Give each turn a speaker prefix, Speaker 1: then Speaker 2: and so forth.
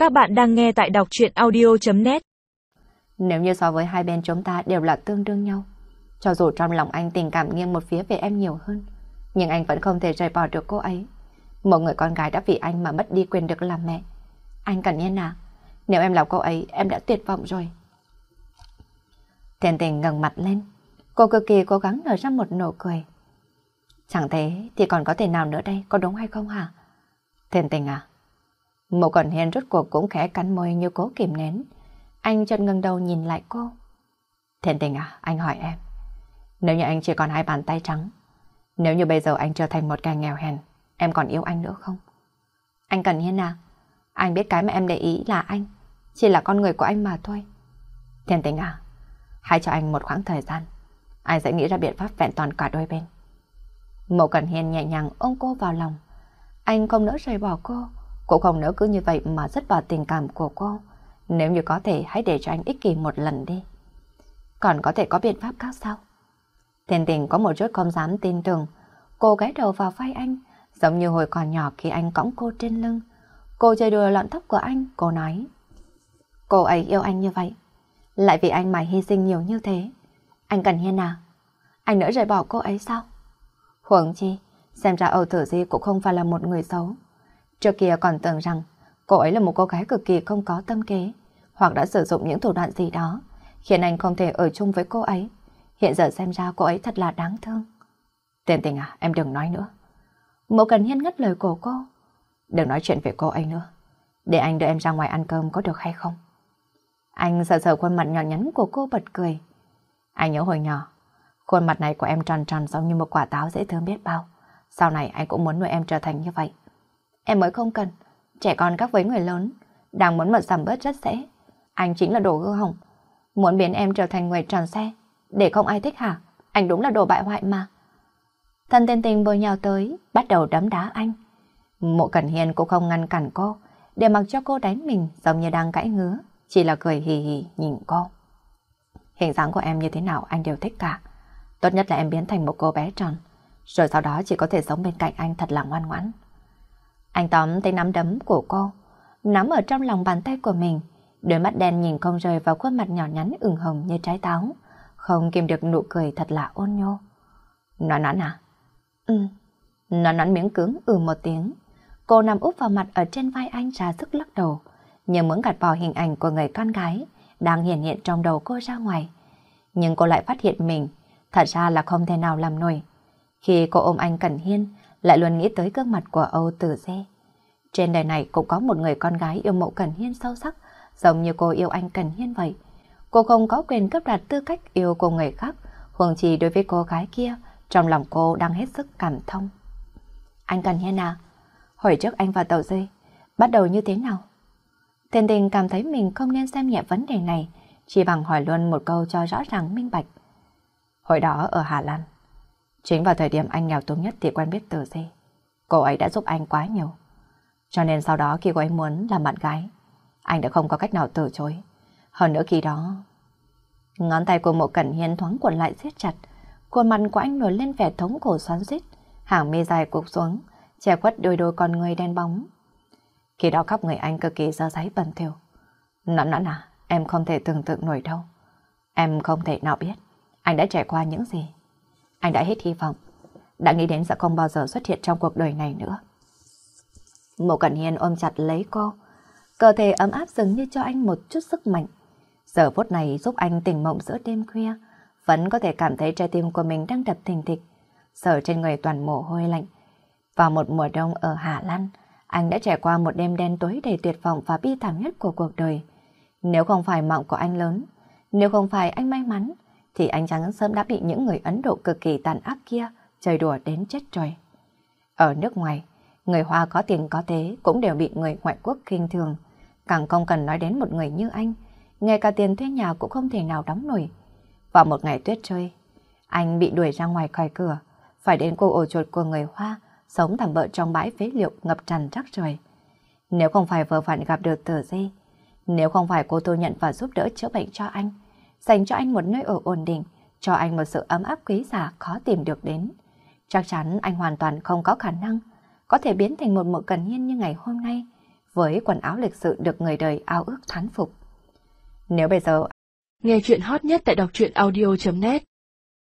Speaker 1: Các bạn đang nghe tại đọc truyện audio.net.
Speaker 2: Nếu như so với hai bên chúng ta đều là tương đương nhau, cho dù trong lòng anh tình cảm nghiêng một phía về em nhiều hơn, nhưng anh vẫn không thể rời bỏ được cô ấy. Một người con gái đã vì anh mà mất đi quyền được làm mẹ. Anh Cẩn Nhiên à, nếu em là cô ấy, em đã tuyệt vọng rồi. Thiền Tình ngẩng mặt lên, cô cực kỳ cố gắng nở ra một nụ cười. Chẳng thế thì còn có thể nào nữa đây, có đúng hay không hả? Thiền Tình à? Mộ Cẩn Hiên rốt cuộc cũng khẽ cắn môi như cố kìm nén. Anh chợt ngẩng đầu nhìn lại cô. Thiền Tình à, anh hỏi em. Nếu như anh chỉ còn hai bàn tay trắng, nếu như bây giờ anh trở thành một kẻ nghèo hèn, em còn yêu anh nữa không? Anh Cẩn Hiên à, anh biết cái mà em để ý là anh chỉ là con người của anh mà thôi. Thiền Tình à, hãy cho anh một khoảng thời gian, anh sẽ nghĩ ra biện pháp vẹn toàn cả đôi bên. Mộ Cẩn Hiên nhẹ nhàng ôm cô vào lòng. Anh không nỡ rời bỏ cô, cũng không nỡ cứ như vậy mà dứt bỏ tình cảm của cô. Nếu như có thể, hãy để cho anh ích kỷ một lần đi. Còn có thể có biện pháp khác sao? Thiền Tình có một chút không dám tin tưởng. Cô ghé đầu vào vai anh, giống như hồi còn nhỏ khi anh cõng cô trên lưng. Cô chơi đùa lọn tóc của anh, cô nói. Cô ấy yêu anh như vậy, lại vì anh mà hy sinh nhiều như thế. Anh Cẩn Hiên à, anh nỡ rời bỏ cô ấy sao? Huống chi, xem ra Âu Tử Di cũng không phải là một người xấu. Trước kia còn tưởng rằng cô ấy là một cô gái cực kỳ không có tâm kế, hoặc đã sử dụng những thủ đoạn gì đó khiến anh không thể ở chung với cô ấy. Hiện giờ xem ra cô ấy thật là đáng thương. Tiền Tình à, em đừng nói nữa. Mộ Cần Hiên ngắt lời của cô. Đừng nói chuyện về cô ấy nữa. Để anh đưa em ra ngoài ăn cơm có được hay không? Anh sờ sờ khuôn mặt nhỏ nhắn của cô bật cười. Anh nhớ hồi nhỏ, khuôn mặt này của em tròn tròn giống như một quả táo dễ thương biết bao. Sau này anh cũng muốn nuôi em trở thành như vậy. Em mới không cần. Trẻ con khác với người lớn, đang muốn mật giảm bớt rất dễ. Anh chính là đồ hư hỏng, muốn biến em trở thành người tròn xe để không ai thích hả? Anh đúng là đồ bại hoại mà. Thân Tên Tình bồi nhào tới, bắt đầu đấm đá anh. Mộ Cẩn Hiên cũng không ngăn cản cô, để mặc cho cô đánh mình giống như đang cãi ngứa, chỉ là cười hì hì nhìn cô. Hình dáng của em như thế nào anh đều thích cả. Tốt nhất là em biến thành một cô bé tròn, rồi sau đó chỉ có thể sống bên cạnh anh thật là ngoan ngoãn. Anh tóm tay nắm đấm của cô, nắm ở trong lòng bàn tay của mình, đôi mắt đen nhìn không rời vào khuôn mặt nhỏ nhắn ửng hồng như trái táo, không kìm được nụ cười thật là ôn nhô. Noãn Noãn à? Noãn Noãn miếng cứng một tiếng. Cô nằm úp vào mặt ở trên vai anh ra sức lắc đầu, như muốn gạt bỏ hình ảnh của người con gái đang hiện trong đầu cô ra ngoài. Nhưng cô lại phát hiện mình thật ra là không thể nào làm nổi. Khi cô ôm anh Cẩn Hiên, lại luôn nghĩ tới gương mặt của Âu Tử Di. Trên đời này cũng có một người con gái yêu Mộ Cẩn Hiên sâu sắc, giống như cô yêu anh Cẩn Hiên vậy. Cô không có quyền cấp đoạt tư cách yêu của người khác, huống chi đối với cô gái kia, trong lòng cô đang hết sức cảm thông. Anh Cẩn Hiên à, hồi trước anh và Tẩu Di bắt đầu như thế nào? Thiền Tình cảm thấy mình không nên xem nhẹ vấn đề này, chỉ bằng hỏi luôn một câu cho rõ ràng minh bạch. Hồi đó ở Hà Lan, chính vào thời điểm anh nghèo túng nhất thì quen biết Tử Di. Cô ấy đã giúp anh quá nhiều. Cho nên sau đó khi cô ấy muốn làm bạn gái, anh đã không có cách nào từ chối. Hơn nữa khi đó, ngón tay của Mộ Cẩn Hiên thoáng cuộn lại siết chặt, khuôn mặt của anh nổi lên vẻ thống khổ xoắn xuýt, hàng mi dài cụp xuống, che khuất đôi con người đen bóng. Khi đó khắp người anh cực kỳ dơ dáy bẩn thỉu. Noãn Noãn à, em không thể tưởng tượng nổi đâu. Em không thể nào biết anh đã trải qua những gì. Anh đã hết hy vọng, đã nghĩ đến sẽ không bao giờ xuất hiện trong cuộc đời này nữa. Mộ Cẩn Hiên ôm chặt lấy cô, cơ thể ấm áp dường như cho anh một chút sức mạnh. Giờ phút này giúp anh tỉnh mộng giữa đêm khuya, vẫn có thể cảm thấy trái tim của mình đang đập thình thịch, sờ trên người toàn mồ hôi lạnh. Vào một mùa đông ở Hà Lan, anh đã trải qua một đêm đen tối đầy tuyệt vọng và bi thảm nhất của cuộc đời. Nếu không phải mạng của anh lớn, nếu không phải anh may mắn, thì anh chẳng sớm đã bị những người Ấn Độ cực kỳ tàn ác kia chơi đùa đến chết rồi. Ở nước ngoài, người Hoa có tiền có thế cũng đều bị người ngoại quốc khinh thường. Càng không cần nói đến một người như anh, ngay cả tiền thuê nhà cũng không thể nào đóng nổi. Vào một ngày tuyết rơi, anh bị đuổi ra ngoài khỏi cửa, phải đến cô ổ chuột của người Hoa, sống tạm bợ trong bãi phế liệu ngập tràn rác rưởi. Nếu không phải vừa vặn gặp được Tử Di, nếu không phải cô thu nhận và giúp đỡ chữa bệnh cho anh, dành cho anh một nơi ở ổn định, cho anh một sự ấm áp quý giá khó tìm được đến, chắc chắn anh hoàn toàn không có khả năng có thể biến thành một Mộ Cẩn Hiên như ngày hôm nay, với quần áo lịch sự được người đời ao ước thán phục. Nếu bây giờ
Speaker 1: nghe chuyện hot nhất tại đọc truyện audio.net